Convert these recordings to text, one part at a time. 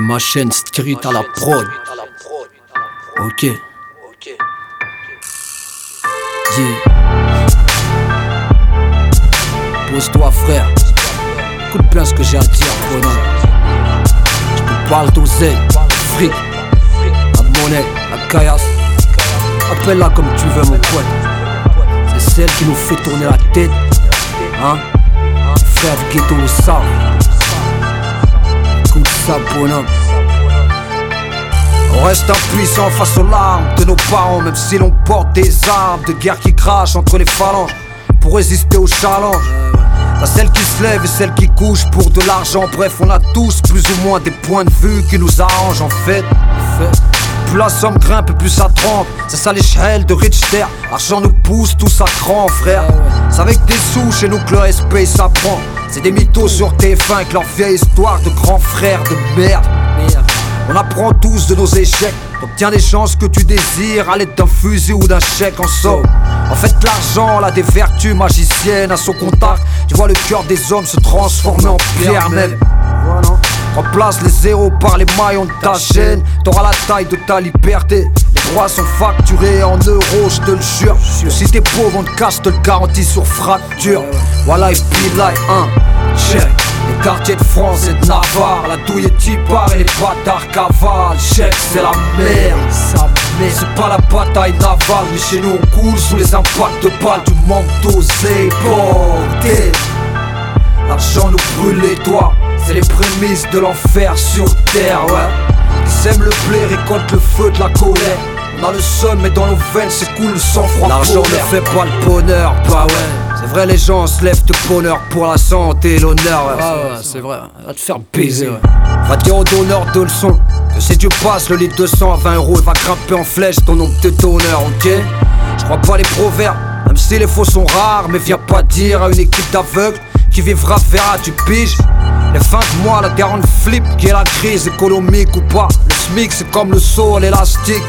ma chaîne street à la prod. Ok. Yeah. Pose-toi frère, écoute bien ce que j'ai à dire, bonhomme. Je te parle d'oseille, fric, la monnaie, la caillasse. Appelle-la comme tu veux mon pote. C'est celle qui nous fait tourner la tête. Hein? Les frères du ghetto le savent. Écoute ça bonhomme. On reste impuissant face aux larmes de nos parents, même si l'on porte des armes de guerre qui crachent entre les phalanges pour résister aux challenges. T'as celle qui se lève et celle qui couche pour de l'argent. Bref, on a tous plus ou moins des points de vue qui nous arrangent en fait. Plus la somme grimpe et plus ça trempe. C'est ça l'échelle de Richter. L'argent nous pousse tous à cran frère. C'est avec des sous chez nous que le respect s'apprend. C'est des mythos sur TF1 avec leur vieille histoire de grands frères de merde. On apprend tous de nos échecs. T'obtiens des chances que tu désires à l'aide d'un fusil ou d'un chèque en somme. En fait l'argent a des vertus magiciennes à son contact. Tu vois le cœur des hommes se transformer en pierre même. Remplace les zéros par les maillons de ta chaîne. T'auras la taille de ta liberté. Les droits sont facturés en euros, je te le jure. Si t'es pauvre on te casse, je te le garantis sur fracture. Voilà et be like check. Les quartiers de France et de Navarre, la douille est tipare et les bâtards cavalent. Check, c'est la merde. C'est pas la bataille navale, mais chez nous on coule sous les impacts de balles du manque d'oseille. Bordel, l'argent nous brûle les doigts. C'est les prémices de l'enfer sur terre, ouais. Qui sème le blé récolte le feu de la colère. On a le seum mais dans nos veines c'est cool le sang-froid. L'argent ne fait pas le bonheur, bah ouais. C'est vrai les gens se lèvent de bonheur pour la santé et l'honneur, ouais. Ah ouais, c'est vrai, va te faire baiser, ouais. Va dire au donneur de leçons que si tu passes le litre de sang à 20 €, il va grimper en flèche ton nombre de donneurs, ok. Je crois pas les proverbes, même si les faux sont rares. Mais viens pas dire à une équipe d'aveugles qui vivra verra, tu piges. Les fins de mois, la daronne flip, qui est la crise économique ou pas. Le SMIC c'est comme le saut à l'élastique.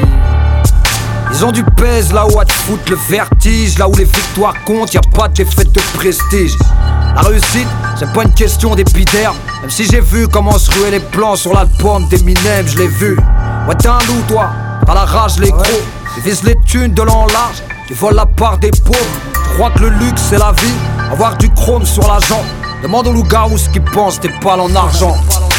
Ils ont du pèse là où à te foutre le vertige. Là où les victoires comptent, y'a pas d'effet de prestige. La réussite, c'est pas une question d'épiderme. Même si j'ai vu comment se ruaient les plans sur l'album d'Eminem, je l'ai vu. Ouais t'es un loup toi, t'as la rage les gros. Tu vises les thunes de l'en large, tu voles la part des pauvres. Tu crois que le luxe c'est la vie, avoir du chrome sur la jambe. Demande aux loups-garous ce qu'ils pensent des balles en argent.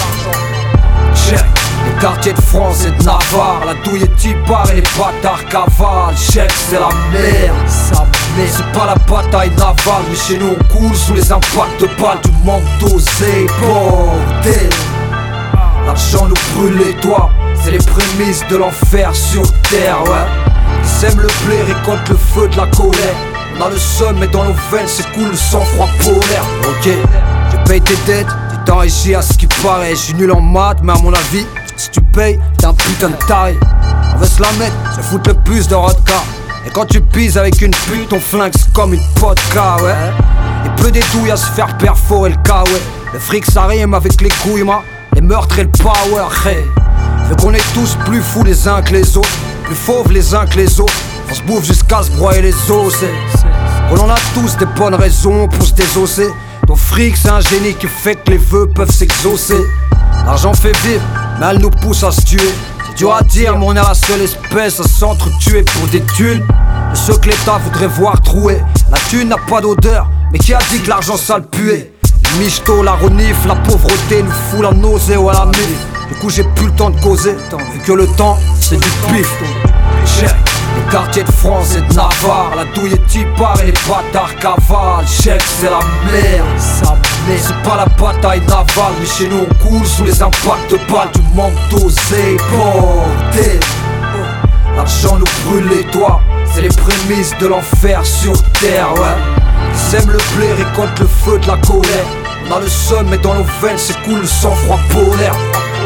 Check. Les quartiers de France et de Navarre, la douille est tipare et les bâtards cavalent. Check, c'est la merde. C'est pas la bataille navale, mais chez nous on coule sous les impacts de balles du manque d'oseille. Bordel, l'argent nous brûle les doigts. C'est les prémices de l'enfer sur terre, ouais. Qui sème le blé récolte le feu de la colère. On a le seum mais dans nos veines c'est cool le sang-froid polaire. Ok, je paye tes dettes, tu t'enrichis à ce qui paraît. Je suis nul en maths mais à mon avis, si tu payes, t'es un putain de taille. On veut se la mettre, se foutre le plus de rodka. Et quand tu pises avec une pute, ton flingue c'est comme une vodka, ouais. Et peu des douilles à se faire perforer le cas, ouais. Le fric ça rime avec les couilles, ma. Les meurtres et le power, hey. Vu qu'on est tous plus fous les uns que les autres, plus fauves les uns que les autres. On se bouffe jusqu'à se broyer les os, on en a tous des bonnes raisons pour se désosser. Ton fric c'est un génie qui fait que les vœux peuvent s'exaucer. L'argent fait vivre, mais elle nous pousse à se tuer. C'est dur à dire, mais on est la seule espèce à s'entretuer pour des thunes de ceux que l'État voudrait voir trouer. La thune n'a pas d'odeur, mais qui a dit que l'argent ça le puait? Le michto, la renifle, la pauvreté nous fout la nausée ou à la mif. Du coup j'ai plus le temps de causer, vu que le temps c'est du pif. Check. Les quartiers de France et de Navarre, la douille est tipare et les bâtards cavalent. Check, c'est la merde. C'est pas la bataille navale, mais chez nous on coule sous les impacts de balles du manque d'oseille. Bordel, l'argent nous brûle les doigts. C'est les prémices de l'enfer sur terre, ouais. Qui sème le blé récolte le feu de la colère. On a le seum mais dans nos veines c'est cool le sang-froid polaire.